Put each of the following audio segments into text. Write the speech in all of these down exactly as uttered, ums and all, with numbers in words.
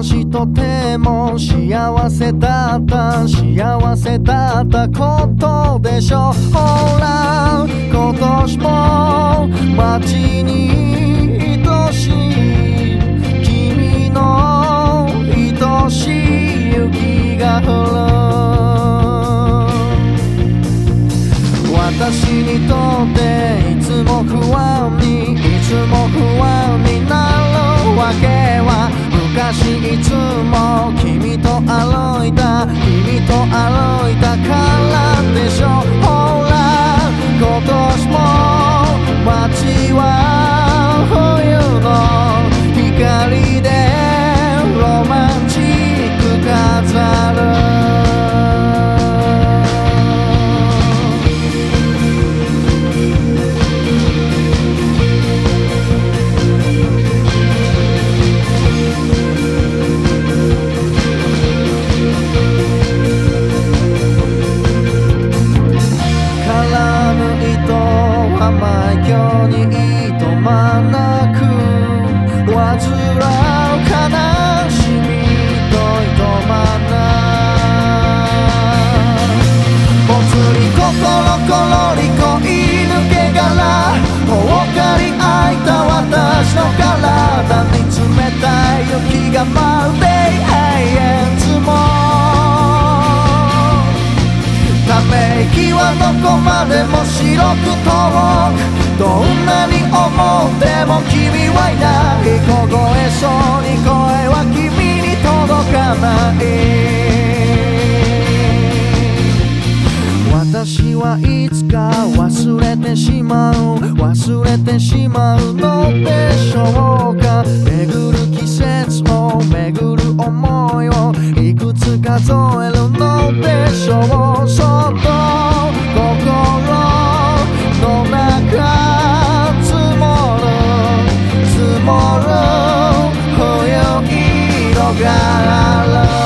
昔とても幸せだった幸せだったことでしょう。ほら今年も街に愛しい君の愛しい雪が降る。私にとっていつも不安にいつも不安になるわけは、昔いつも君と歩いた君と歩いたからでしょう。ほら今年も街は冬の光でロマンチック飾る。甘い今日にいとまなく煩う悲しみといとまなぽつり心ころり恋抜け殻もうかり開いた私の体に冷たい雪がまるで永遠積もため息はどこまでも白く遠くどんなに思っても君はいない。凍えそうに声は君に届かない。私はいつか忘れてしまう忘れてしまうのでしょうか。巡る季節を巡る思いをいくつ数えるのでしょう。そっと心の中積もる積もる冬色がある。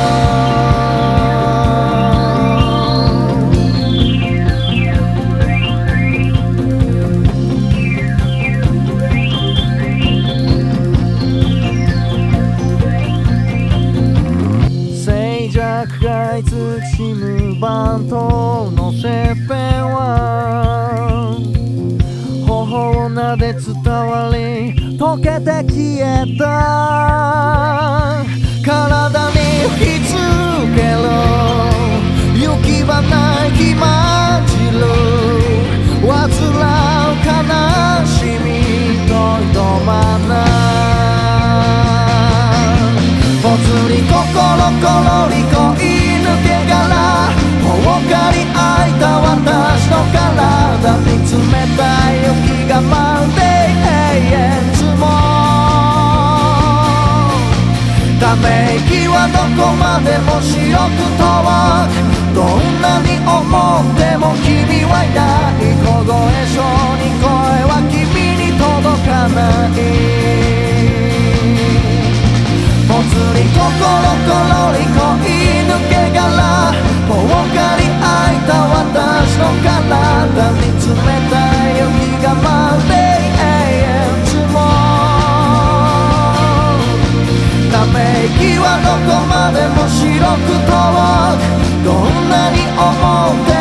静寂がいつきしむ番頭のてっぺんは頬をなで伝わり溶けて消えた。体に吹きつける雪花息混じる煩う悲しみといとまなぽつり心ころり恋抜け殻もうかり開いた私の体に冷たい雪がまるで永遠積もため息はどこまでも白く遠くどんなに思っても君はいない。凍えそうに声は君に届かない。ぽつり心ころり恋抜け殻もうかり開いた私の体に冷たい雪がまるで永遠積もため息はどこまでも白く遠くどんなに思って